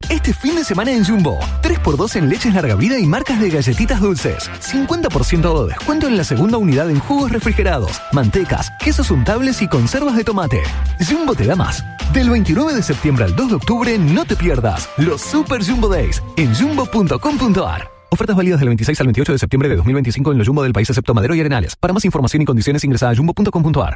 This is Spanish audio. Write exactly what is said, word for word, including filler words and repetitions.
Este fin de semana en Jumbo, tres por dos en leches larga vida y marcas de galletitas dulces. cincuenta por ciento de descuento en la segunda unidad en jugos refrigerados, mantecas, quesos untables y conservas de tomate. Jumbo te da más. Del veintinueve de septiembre al dos de octubre no te pierdas los Super Jumbo Days en jumbo punto com punto a r. Ofertas válidas del veintiséis al veintiocho de septiembre de dos mil veinticinco en los Jumbo del país excepto Madero y Arenales. Para más información y condiciones ingresa a jumbo punto com punto a r.